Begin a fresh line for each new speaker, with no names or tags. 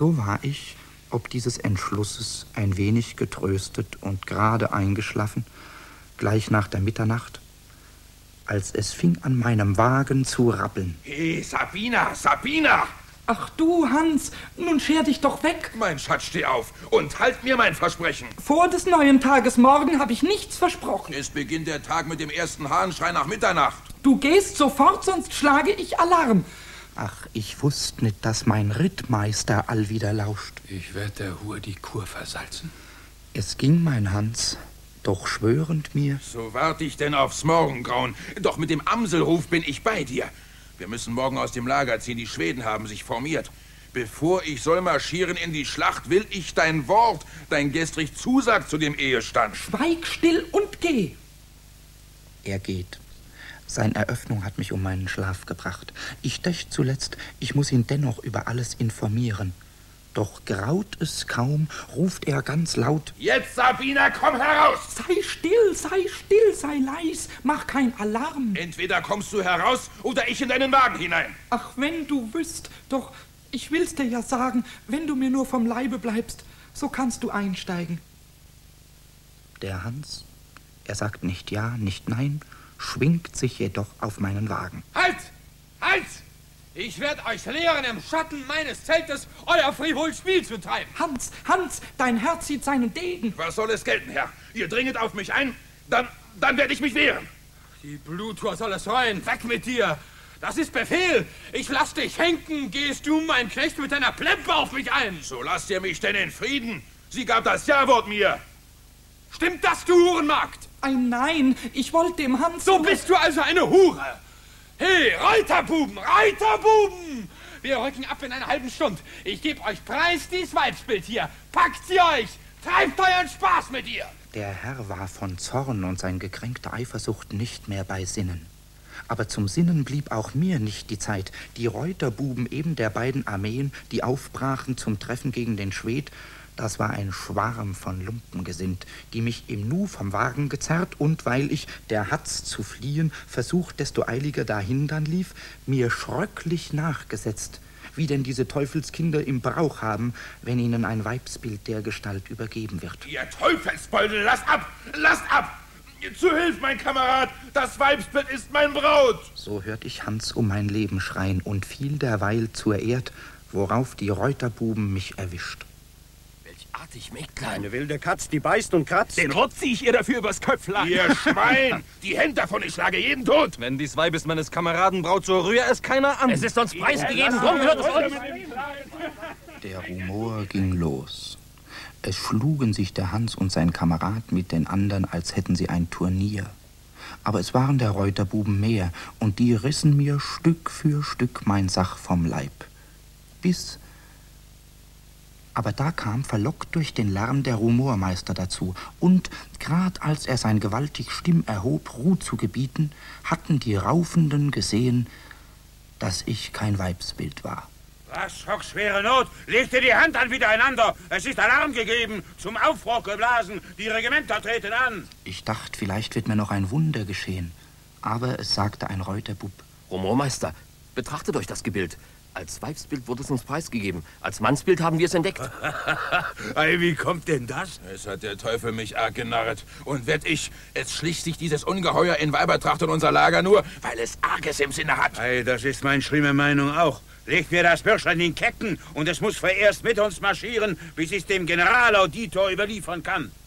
So war ich, ob dieses Entschlusses, ein wenig getröstet und gerade eingeschlafen, gleich nach der Mitternacht, als es fing an meinem Wagen zu rappeln.
Hey, Sabina, Sabina!
Ach du, Hans, nun scher dich doch weg.
Mein Schatz, steh auf und halt mir mein Versprechen.
Vor des neuen Tages morgen habe ich nichts versprochen.
Es beginnt der Tag mit dem ersten Hahnschrei nach Mitternacht.
Du gehst sofort, sonst schlage ich Alarm.
Ach, ich wusst nicht, dass mein Rittmeister allwider lauscht.
Ich werd der Hure die Kur versalzen.
Es ging mein Hans, doch schwörend mir.
So wart ich denn aufs Morgengrauen. Doch mit dem Amselruf bin ich bei dir. Wir müssen morgen aus dem Lager ziehen. Die Schweden haben sich formiert. Bevor ich soll marschieren in die Schlacht, will ich dein Wort, dein gestrig Zusag zu dem Ehestand.
Schweig still und geh.
Er geht. Seine Eröffnung hat mich um meinen Schlaf gebracht. Ich dächt zuletzt, ich muss ihn dennoch über alles informieren. Doch graut es kaum, ruft er ganz laut.
Jetzt, Sabina, komm heraus!
Sei still, sei leis, mach kein Alarm.
Entweder kommst du heraus oder ich in deinen Wagen hinein.
Ach, wenn du wüsst, doch ich will's dir ja sagen, wenn du mir nur vom Leibe bleibst, so kannst du einsteigen.
Der Hans, er sagt nicht ja, nicht nein, schwingt sich jedoch auf meinen Wagen.
Halt! Halt! Ich werde euch lehren, im Schatten meines Zeltes euer frivoles Spiel zu treiben.
Hans, dein Herz sieht seinen Degen.
Was soll es gelten, Herr? Ihr dringet auf mich ein, dann werde ich mich wehren.
Die Bluttour soll es sein. Weg mit dir! Das ist Befehl! Ich lass dich henken, gehst du, mein Knecht, mit deiner Plempe auf mich ein!
So lasst ihr mich denn in Frieden! Sie gab das Ja-Wort mir!
Stimmt das, du Hurenmagd?
Ein Nein, ich wollte dem Hans...
So bist du also eine Hure! Hey, Reiterbuben, Reiterbuben! Wir rücken ab in einer halben Stunde. Ich gebe euch preis, dies Weibsbild hier. Packt sie euch! Treibt euren Spaß mit ihr!
Der Herr war von Zorn und sein gekränkter Eifersucht nicht mehr bei Sinnen. Aber zum Sinnen blieb auch mir nicht die Zeit. Die Reuterbuben eben der beiden Armeen, die aufbrachen zum Treffen gegen den Schwed, das war ein Schwarm von Lumpen gesinnt, die mich im Nu vom Wagen gezerrt und, weil ich, der Hatz zu fliehen, versucht, desto eiliger dahindern lief, mir schröcklich nachgesetzt, wie denn diese Teufelskinder im Brauch haben, wenn ihnen ein Weibsbild der Gestalt übergeben wird.
Ihr Teufelsbeute, lasst ab! Lasst ab! Zu Hilf, mein Kamerad! Das Weibsbild ist mein Braut!
So hört ich Hans um mein Leben schreien und fiel derweil zur Erd, worauf die Reuterbuben mich erwischt.
Artig, Mägdlein.
Eine wilde Katz, die beißt und kratzt.
Den rotze ich ihr dafür übers Köpflein.
Ihr Schwein! Die Hände davon, ich schlage jeden tot!
Wenn dies Weib ist meines Kameraden Braut, so rühr es keiner an.
Es ist uns preisgegeben, drum hört es uns.
Der Rumor ging los. Es schlugen sich der Hans und sein Kamerad mit den anderen, als hätten sie ein Turnier. Aber es waren der Reuterbuben mehr, und die rissen mir Stück für Stück mein Sach vom Leib. Aber da kam, verlockt durch den Lärm, der Rumormeister dazu, und, grad als er sein gewaltig Stimm erhob, Ruh zu gebieten, hatten die Raufenden gesehen, dass ich kein Weibsbild war.
Was, schockschwere Not? Legt ihr die Hand an miteinander. Es ist Alarm gegeben, zum Aufbruch geblasen. Die Regimenter treten an.
Ich dachte, vielleicht wird mir noch ein Wunder geschehen. Aber es sagte ein Reuterbub.
Rumormeister, betrachtet euch das Gebild. Als Weibsbild wurde es uns preisgegeben. Als Mannsbild haben wir es entdeckt.
Ei, wie kommt denn das?
Es hat der Teufel mich arg genarrt. Und wett ich, es schlich sich dieses Ungeheuer in Weibertracht in unser Lager nur, weil es Arges im Sinne hat.
Ei, das ist meine schlimme Meinung auch. Legt mir das Bürschlein in Ketten und es muss vorerst mit uns marschieren, bis ich es dem Generalauditor überliefern kann.